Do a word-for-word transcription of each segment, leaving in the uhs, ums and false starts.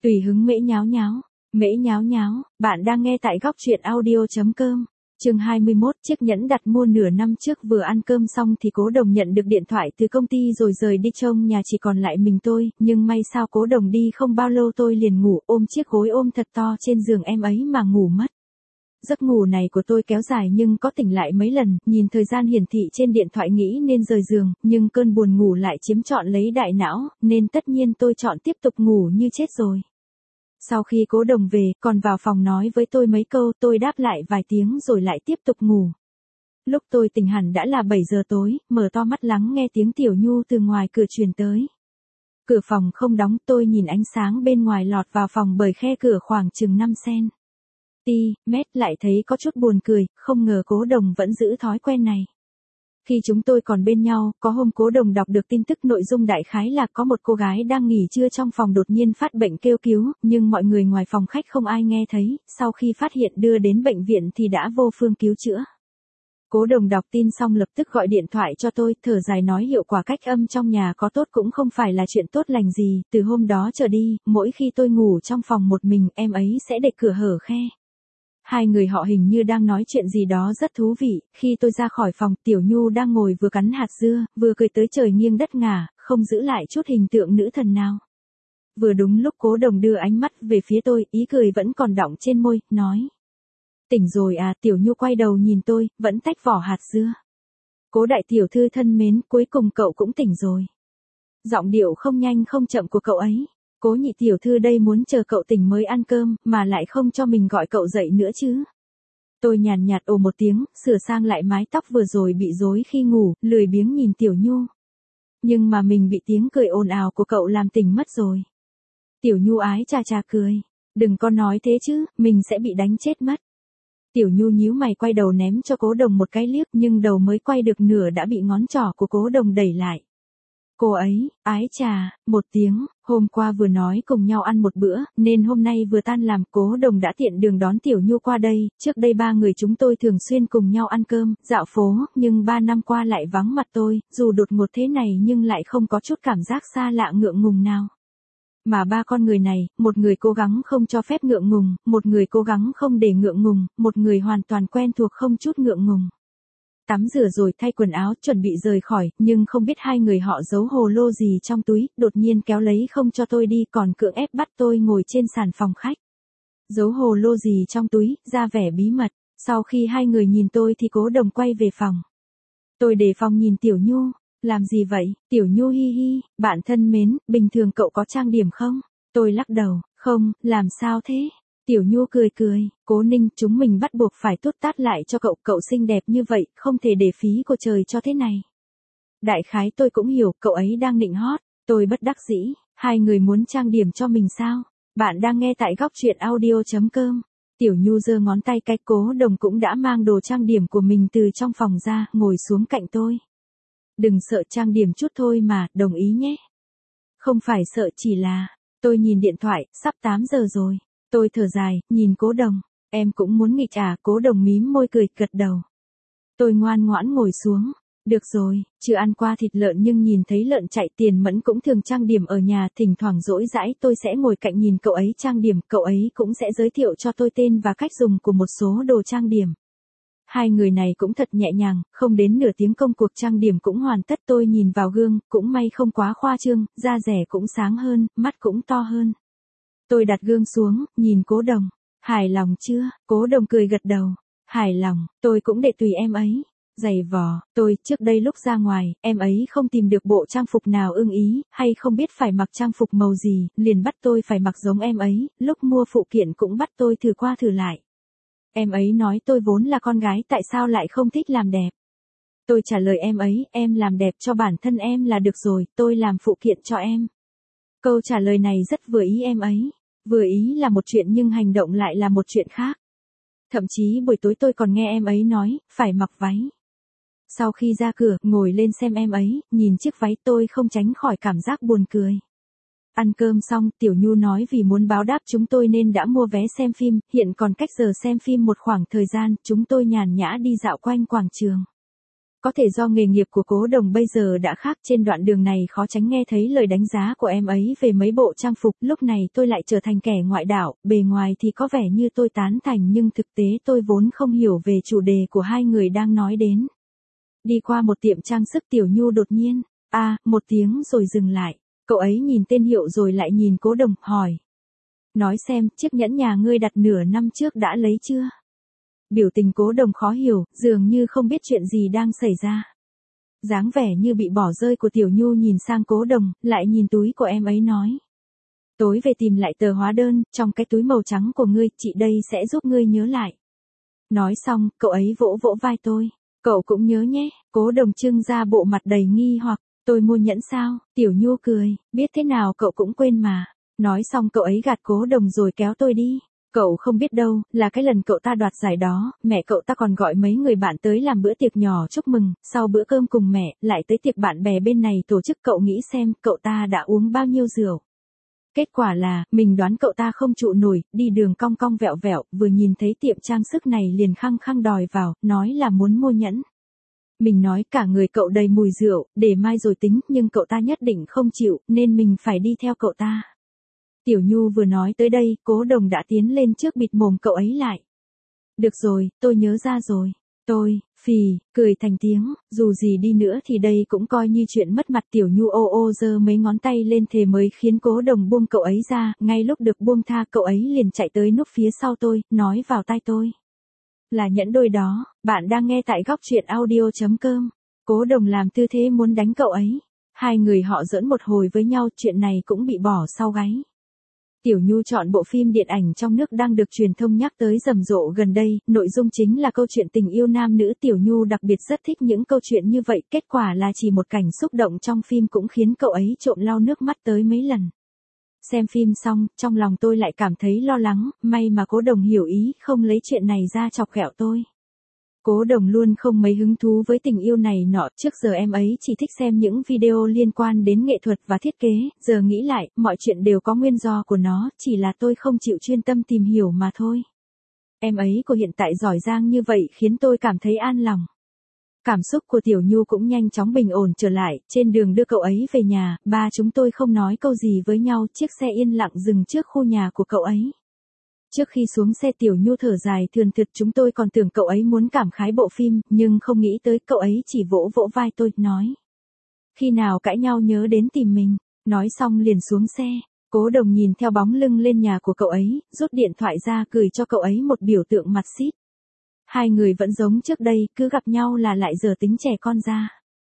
Tùy hứng mễ nháo nháo, mễ nháo nháo, bạn đang nghe tại góc truyện audio.com. Chương hai mươi mốt, chiếc nhẫn đặt mua nửa năm trước vừa ăn cơm xong thì Cố Đồng nhận được điện thoại từ công ty rồi rời đi, trông nhà chỉ còn lại mình tôi, nhưng may sao Cố Đồng đi không bao lâu tôi liền ngủ, ôm chiếc gối ôm thật to trên giường em ấy mà ngủ mất. Giấc ngủ này của tôi kéo dài nhưng có tỉnh lại mấy lần, nhìn thời gian hiển thị trên điện thoại nghĩ nên rời giường, nhưng cơn buồn ngủ lại chiếm trọn lấy đại não, nên tất nhiên tôi chọn tiếp tục ngủ như chết rồi. Sau khi Cố Đồng về, còn vào phòng nói với tôi mấy câu, tôi đáp lại vài tiếng rồi lại tiếp tục ngủ. Lúc tôi tỉnh hẳn đã là bảy giờ tối, mở to mắt lắng nghe tiếng Tiểu Nhu từ ngoài cửa truyền tới. Cửa phòng không đóng, tôi nhìn ánh sáng bên ngoài lọt vào phòng bởi khe cửa khoảng chừng năm xen ti mét, lại thấy có chút buồn cười, không ngờ Cố Đồng vẫn giữ thói quen này. Khi chúng tôi còn bên nhau, có hôm Cố Đồng đọc được tin tức, nội dung đại khái là có một cô gái đang nghỉ trưa trong phòng đột nhiên phát bệnh kêu cứu, nhưng mọi người ngoài phòng khách không ai nghe thấy, sau khi phát hiện đưa đến bệnh viện thì đã vô phương cứu chữa. Cố Đồng đọc tin xong lập tức gọi điện thoại cho tôi, thở dài nói hiệu quả cách âm trong nhà có tốt cũng không phải là chuyện tốt lành gì, từ hôm đó trở đi, mỗi khi tôi ngủ trong phòng một mình, em ấy sẽ để cửa hở khe. Hai người họ hình như đang nói chuyện gì đó rất thú vị, khi tôi ra khỏi phòng, Tiểu Nhu đang ngồi vừa cắn hạt dưa, vừa cười tới trời nghiêng đất ngả, không giữ lại chút hình tượng nữ thần nào. Vừa đúng lúc Cố Đồng đưa ánh mắt về phía tôi, ý cười vẫn còn đọng trên môi, nói. Tỉnh rồi à? Tiểu Nhu quay đầu nhìn tôi, vẫn tách vỏ hạt dưa. Cố đại tiểu thư thân mến, cuối cùng cậu cũng tỉnh rồi. Giọng điệu không nhanh không chậm của cậu ấy. Cố nhị tiểu thư đây muốn chờ cậu tỉnh mới ăn cơm, mà lại không cho mình gọi cậu dậy nữa chứ. Tôi nhàn nhạt ồ một tiếng, sửa sang lại mái tóc vừa rồi bị rối khi ngủ, lười biếng nhìn Tiểu Nhu. Nhưng mà mình bị tiếng cười ồn ào của cậu làm tỉnh mất rồi. Tiểu Nhu ái chà chà cười. Đừng có nói thế chứ, mình sẽ bị đánh chết mất. Tiểu Nhu nhíu mày quay đầu ném cho Cố Đồng một cái liếc, nhưng đầu mới quay được nửa đã bị ngón trỏ của Cố Đồng đẩy lại. Cô ấy, ái chà, một tiếng, hôm qua vừa nói cùng nhau ăn một bữa, nên hôm nay vừa tan làm, Cố Đồng đã tiện đường đón Tiểu Nhu qua đây, trước đây ba người chúng tôi thường xuyên cùng nhau ăn cơm, dạo phố, nhưng ba năm qua lại vắng mặt tôi, dù đột ngột thế này nhưng lại không có chút cảm giác xa lạ ngượng ngùng nào. Mà ba con người này, một người cố gắng không cho phép ngượng ngùng, một người cố gắng không để ngượng ngùng, một người hoàn toàn quen thuộc không chút ngượng ngùng. Tắm rửa rồi thay quần áo chuẩn bị rời khỏi, nhưng không biết hai người họ giấu hồ lô gì trong túi, đột nhiên kéo lấy không cho tôi đi, còn cưỡng ép bắt tôi ngồi trên sàn phòng khách. Giấu hồ lô gì trong túi, ra vẻ bí mật. Sau khi hai người nhìn tôi thì Cố Đồng quay về phòng. Tôi đề phòng nhìn Tiểu Nhu. Làm gì vậy? Tiểu Nhu hi hi, bạn thân mến, bình thường cậu có trang điểm không? Tôi lắc đầu, không, làm sao thế? Tiểu Nhu cười cười, Cố Ninh, chúng mình bắt buộc phải tút tát lại cho cậu, cậu xinh đẹp như vậy, không thể để phí của trời cho thế này. Đại khái tôi cũng hiểu, cậu ấy đang nịnh hót, tôi bất đắc dĩ, hai người muốn trang điểm cho mình sao? Bạn đang nghe tại góc truyện audio.com. Tiểu Nhu giơ ngón tay cái, Cố Đồng cũng đã mang đồ trang điểm của mình từ trong phòng ra, ngồi xuống cạnh tôi. Đừng sợ, trang điểm chút thôi mà, đồng ý nhé. Không phải sợ, chỉ là, tôi nhìn điện thoại, sắp tám giờ rồi. Tôi thở dài, nhìn Cố Đồng, em cũng muốn nghịch à? Cố Đồng mím môi cười, gật đầu. Tôi ngoan ngoãn ngồi xuống, được rồi, chưa ăn qua thịt lợn nhưng nhìn thấy lợn chạy. Tiền Mẫn cũng thường trang điểm ở nhà, thỉnh thoảng rỗi rãi tôi sẽ ngồi cạnh nhìn cậu ấy trang điểm, cậu ấy cũng sẽ giới thiệu cho tôi tên và cách dùng của một số đồ trang điểm. Hai người này cũng thật nhẹ nhàng, không đến nửa tiếng công cuộc trang điểm cũng hoàn tất. Tôi nhìn vào gương, cũng may không quá khoa trương, da dẻ cũng sáng hơn, mắt cũng to hơn. Tôi đặt gương xuống, nhìn Cố Đồng. Hài lòng chưa? Cố Đồng cười gật đầu. Hài lòng, tôi cũng để tùy em ấy. Giày vò, tôi, trước đây lúc ra ngoài, em ấy không tìm được bộ trang phục nào ưng ý, hay không biết phải mặc trang phục màu gì, liền bắt tôi phải mặc giống em ấy, lúc mua phụ kiện cũng bắt tôi thử qua thử lại. Em ấy nói tôi vốn là con gái tại sao lại không thích làm đẹp. Tôi trả lời em ấy, em làm đẹp cho bản thân em là được rồi, tôi làm phụ kiện cho em. Câu trả lời này rất vừa ý em ấy. Vừa ý là một chuyện nhưng hành động lại là một chuyện khác. Thậm chí buổi tối tôi còn nghe em ấy nói, phải mặc váy. Sau khi ra cửa, ngồi lên xem em ấy, nhìn chiếc váy tôi không tránh khỏi cảm giác buồn cười. Ăn cơm xong, Tiểu Nhu nói vì muốn báo đáp chúng tôi nên đã mua vé xem phim, hiện còn cách giờ xem phim một khoảng thời gian, chúng tôi nhàn nhã đi dạo quanh quảng trường. có thể do nghề nghiệp của Cố Đồng bây giờ đã khác, trên đoạn đường này khó tránh nghe thấy lời đánh giá của em ấy về mấy bộ trang phục, lúc này tôi lại trở thành kẻ ngoại đạo, bề ngoài thì có vẻ như tôi tán thành nhưng thực tế tôi vốn không hiểu về chủ đề của hai người đang nói đến. Đi qua một tiệm trang sức Tiểu Nhu đột nhiên, a một tiếng rồi dừng lại, cậu ấy nhìn tên hiệu rồi lại nhìn Cố Đồng, hỏi. Nói xem, chiếc nhẫn nhà ngươi đặt nửa năm trước đã lấy chưa? Biểu tình Cố Đồng khó hiểu, dường như không biết chuyện gì đang xảy ra. Dáng vẻ như bị bỏ rơi của Tiểu Nhu nhìn sang Cố Đồng, lại nhìn túi của em ấy nói. Tối về tìm lại tờ hóa đơn, trong cái túi màu trắng của ngươi, chị đây sẽ giúp ngươi nhớ lại. Nói xong, cậu ấy vỗ vỗ vai tôi. Cậu cũng nhớ nhé. Cố Đồng trưng ra bộ mặt đầy nghi hoặc, tôi mua nhẫn sao? Tiểu Nhu cười, biết thế nào cậu cũng quên mà. Nói xong cậu ấy gạt Cố Đồng rồi kéo tôi đi. Cậu không biết đâu, là cái lần cậu ta đoạt giải đó, mẹ cậu ta còn gọi mấy người bạn tới làm bữa tiệc nhỏ chúc mừng, sau bữa cơm cùng mẹ, lại tới tiệc bạn bè bên này tổ chức, cậu nghĩ xem, cậu ta đã uống bao nhiêu rượu. Kết quả là, mình đoán cậu ta không trụ nổi, đi đường cong cong vẹo vẹo, vừa nhìn thấy tiệm trang sức này liền khăng khăng đòi vào, nói là muốn mua nhẫn. Mình nói cả người cậu đầy mùi rượu, để mai rồi tính, nhưng cậu ta nhất định không chịu, nên mình phải đi theo cậu ta. Tiểu Nhu vừa nói tới đây, Cố Đồng đã tiến lên trước bịt mồm cậu ấy lại. Được rồi, tôi nhớ ra rồi. Tôi, phì, cười thành tiếng, dù gì đi nữa thì đây cũng coi như chuyện mất mặt. Tiểu Nhu ô ô giơ mấy ngón tay lên thề mới khiến Cố Đồng buông cậu ấy ra, ngay lúc được buông tha cậu ấy liền chạy tới núp phía sau tôi, nói vào tai tôi. Là nhẫn đôi đó, bạn đang nghe tại góc truyện audio chấm com. Cố Đồng làm tư thế muốn đánh cậu ấy. Hai người họ giỡn một hồi với nhau, chuyện này cũng bị bỏ sau gáy. Tiểu Nhu chọn bộ phim điện ảnh trong nước đang được truyền thông nhắc tới rầm rộ gần đây, nội dung chính là câu chuyện tình yêu nam nữ. Tiểu Nhu đặc biệt rất thích những câu chuyện như vậy, kết quả là chỉ một cảnh xúc động trong phim cũng khiến cậu ấy trộm lau nước mắt tới mấy lần. Xem phim xong, trong lòng tôi lại cảm thấy lo lắng, may mà Cố Đồng hiểu ý, không lấy chuyện này ra chọc ghẹo tôi. Cố Đồng luôn không mấy hứng thú với tình yêu này nọ, trước giờ em ấy chỉ thích xem những video liên quan đến nghệ thuật và thiết kế, giờ nghĩ lại, mọi chuyện đều có nguyên do của nó, chỉ là tôi không chịu chuyên tâm tìm hiểu mà thôi. Em ấy của hiện tại giỏi giang như vậy khiến tôi cảm thấy an lòng. Cảm xúc của Tiểu Nhu cũng nhanh chóng bình ổn trở lại, trên đường đưa cậu ấy về nhà, ba chúng tôi không nói câu gì với nhau, chiếc xe yên lặng dừng trước khu nhà của cậu ấy. Trước khi xuống xe Tiểu Nhu thở dài thườn thượt, chúng tôi còn tưởng cậu ấy muốn cảm khái bộ phim, nhưng không nghĩ tới cậu ấy chỉ vỗ vỗ vai tôi, nói. Khi nào cãi nhau nhớ đến tìm mình, nói xong liền xuống xe. Cố Đồng nhìn theo bóng lưng lên nhà của cậu ấy, rút điện thoại ra gửi cho cậu ấy một biểu tượng mặt xít. Hai người vẫn giống trước đây, cứ gặp nhau là lại giờ tính trẻ con ra.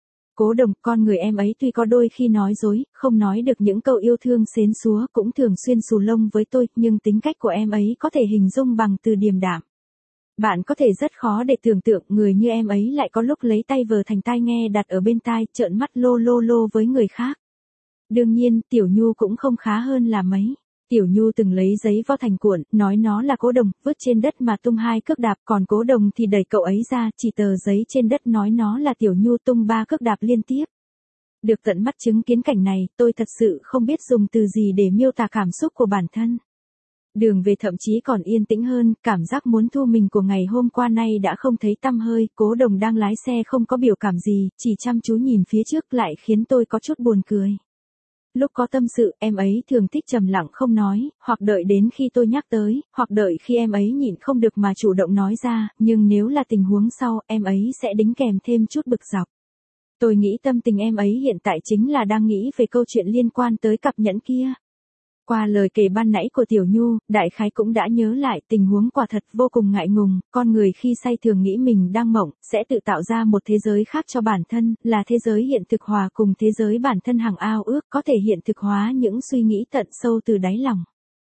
Cố Đồng, con người em ấy tuy có đôi khi nói dối, không nói được những câu yêu thương xến xúa, cũng thường xuyên xù lông với tôi, nhưng tính cách của em ấy có thể hình dung bằng từ điềm đạm. Bạn có thể rất khó để tưởng tượng người như em ấy lại có lúc lấy tay vờ thành tai nghe đặt ở bên tai, trợn mắt lô lô lô với người khác. Đương nhiên, Tiểu Nhu cũng không khá hơn là mấy. Tiểu Nhu từng lấy giấy vo thành cuộn, nói nó là Cố Đồng, vứt trên đất mà tung hai cước đạp, còn Cố Đồng thì đẩy cậu ấy ra, chỉ tờ giấy trên đất nói nó là Tiểu Nhu tung ba cước đạp liên tiếp. Được tận mắt chứng kiến cảnh này, tôi thật sự không biết dùng từ gì để miêu tả cảm xúc của bản thân. Đường về thậm chí còn yên tĩnh hơn, cảm giác muốn thu mình của ngày hôm qua nay đã không thấy tăm hơi. Cố Đồng đang lái xe không có biểu cảm gì, chỉ chăm chú nhìn phía trước lại khiến tôi có chút buồn cười. Lúc có tâm sự, em ấy thường thích trầm lặng không nói, hoặc đợi đến khi tôi nhắc tới, hoặc đợi khi em ấy nhịn không được mà chủ động nói ra, nhưng nếu là tình huống sau, em ấy sẽ đính kèm thêm chút bực dọc. Tôi nghĩ tâm tình em ấy hiện tại chính là đang nghĩ về câu chuyện liên quan tới cặp nhẫn kia. Qua lời kể ban nãy của Tiểu Nhu, đại khái cũng đã nhớ lại tình huống quả thật vô cùng ngại ngùng, con người khi say thường nghĩ mình đang mộng, sẽ tự tạo ra một thế giới khác cho bản thân, là thế giới hiện thực hòa cùng thế giới bản thân hằng ao ước, có thể hiện thực hóa những suy nghĩ tận sâu từ đáy lòng.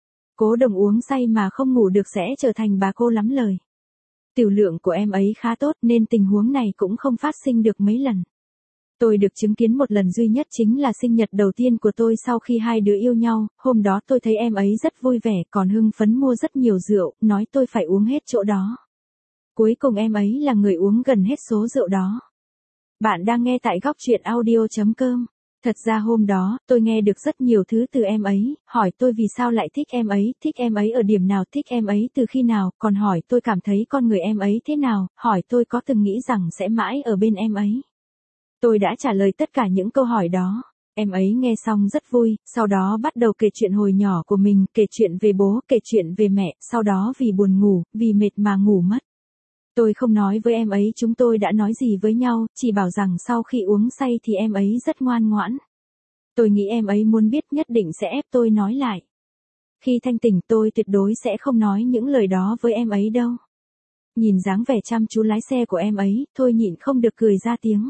Cố Đồng uống say mà không ngủ được sẽ trở thành bà cô lắm lời. Tiểu lượng của em ấy khá tốt nên tình huống này cũng không phát sinh được mấy lần. Tôi được chứng kiến một lần duy nhất chính là sinh nhật đầu tiên của tôi sau khi hai đứa yêu nhau, hôm đó tôi thấy em ấy rất vui vẻ còn hưng phấn mua rất nhiều rượu, nói tôi phải uống hết chỗ đó. Cuối cùng em ấy là người uống gần hết số rượu đó. Bạn đang nghe tại góc truyện audio chấm com. Thật ra hôm đó, tôi nghe được rất nhiều thứ từ em ấy, hỏi tôi vì sao lại thích em ấy, thích em ấy ở điểm nào, thích em ấy từ khi nào, còn hỏi tôi cảm thấy con người em ấy thế nào, hỏi tôi có từng nghĩ rằng sẽ mãi ở bên em ấy. Tôi đã trả lời tất cả những câu hỏi đó. Em ấy nghe xong rất vui, sau đó bắt đầu kể chuyện hồi nhỏ của mình, kể chuyện về bố, kể chuyện về mẹ, sau đó vì buồn ngủ, vì mệt mà ngủ mất. Tôi không nói với em ấy chúng tôi đã nói gì với nhau, chỉ bảo rằng sau khi uống say thì em ấy rất ngoan ngoãn. Tôi nghĩ em ấy muốn biết nhất định sẽ ép tôi nói lại. Khi thanh tỉnh tôi tuyệt đối sẽ không nói những lời đó với em ấy đâu. Nhìn dáng vẻ chăm chú lái xe của em ấy, tôi nhịn không được cười ra tiếng.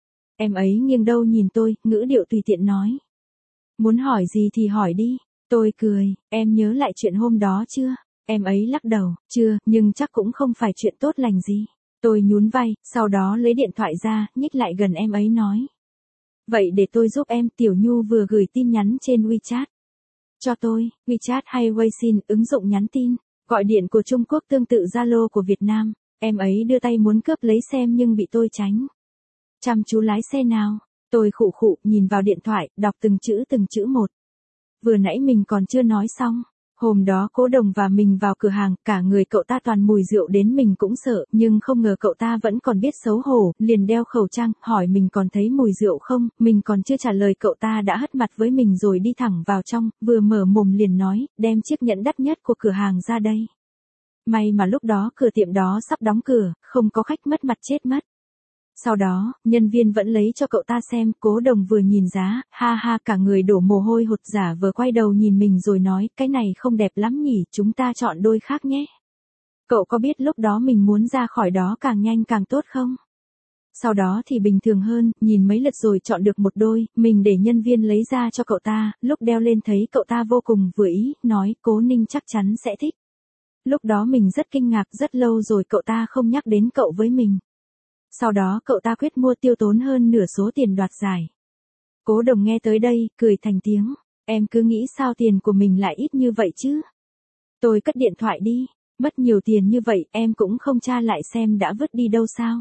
Em ấy nghiêng đầu nhìn tôi, ngữ điệu tùy tiện nói. Muốn hỏi gì thì hỏi đi. Tôi cười, em nhớ lại chuyện hôm đó chưa? Em ấy lắc đầu, chưa, nhưng chắc cũng không phải chuyện tốt lành gì. Tôi nhún vai, sau đó lấy điện thoại ra, nhích lại gần em ấy nói. Vậy để tôi giúp em, Tiểu Nhu vừa gửi tin nhắn trên WeChat. Cho tôi, WeChat hay Weixin, ứng dụng nhắn tin, gọi điện của Trung Quốc tương tự Zalo của Việt Nam. Em ấy đưa tay muốn cướp lấy xem nhưng bị tôi tránh. Chăm chú lái xe nào, tôi khụ khụ nhìn vào điện thoại, đọc từng chữ từng chữ một. Vừa nãy mình còn chưa nói xong. Hôm đó Cố Đồng và mình vào cửa hàng, cả người cậu ta toàn mùi rượu đến mình cũng sợ, nhưng không ngờ cậu ta vẫn còn biết xấu hổ, liền đeo khẩu trang, hỏi mình còn thấy mùi rượu không, mình còn chưa trả lời cậu ta đã hất mặt với mình rồi đi thẳng vào trong, vừa mở mồm liền nói, đem chiếc nhẫn đắt nhất của cửa hàng ra đây. May mà lúc đó cửa tiệm đó sắp đóng cửa, không có khách, mất mặt chết mất. Sau đó, nhân viên vẫn lấy cho cậu ta xem, Cố Đồng vừa nhìn giá, ha ha cả người đổ mồ hôi hột, giả vờ quay đầu nhìn mình rồi nói, cái này không đẹp lắm nhỉ, chúng ta chọn đôi khác nhé. Cậu có biết lúc đó mình muốn ra khỏi đó càng nhanh càng tốt không? Sau đó thì bình thường hơn, nhìn mấy lượt rồi chọn được một đôi, mình để nhân viên lấy ra cho cậu ta, lúc đeo lên thấy cậu ta vô cùng vừa ý, nói, Cố Ninh chắc chắn sẽ thích. Lúc đó mình rất kinh ngạc, rất lâu rồi cậu ta không nhắc đến cậu với mình. Sau đó cậu ta quyết mua, tiêu tốn hơn nửa số tiền đoạt giải. Cố Đồng nghe tới đây, cười thành tiếng. Em cứ nghĩ sao tiền của mình lại ít như vậy chứ? Tôi cất điện thoại đi. Mất nhiều tiền như vậy, em cũng không tra lại xem đã vứt đi đâu sao?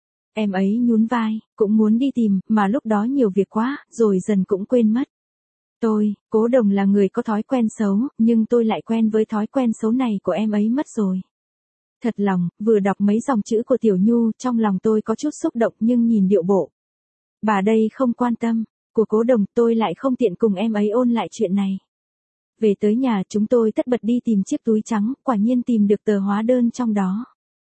Em ấy nhún vai, cũng muốn đi tìm, mà lúc đó nhiều việc quá, rồi dần cũng quên mất. Tôi, Cố Đồng là người có thói quen xấu, nhưng tôi lại quen với thói quen xấu này của em ấy mất rồi. Thật lòng, vừa đọc mấy dòng chữ của Tiểu Nhu, trong lòng tôi có chút xúc động nhưng nhìn điệu bộ. Bà đây không quan tâm, của Cố Đồng, tôi lại không tiện cùng em ấy ôn lại chuyện này. Về tới nhà chúng tôi tất bật đi tìm chiếc túi trắng, quả nhiên tìm được tờ hóa đơn trong đó.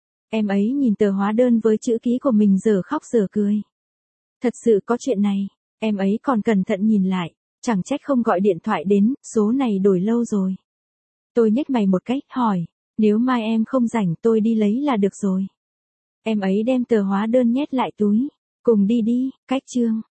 Em ấy nhìn tờ hóa đơn với chữ ký của mình giờ khóc giờ cười. Thật sự có chuyện này, em ấy còn cẩn thận nhìn lại, chẳng trách không gọi điện thoại đến, số này đổi lâu rồi. Tôi nhếch mày một cách, hỏi. Nếu mai em không rảnh tôi đi lấy là được rồi. Em ấy đem tờ hóa đơn nhét lại túi. Cùng đi đi, cách chương.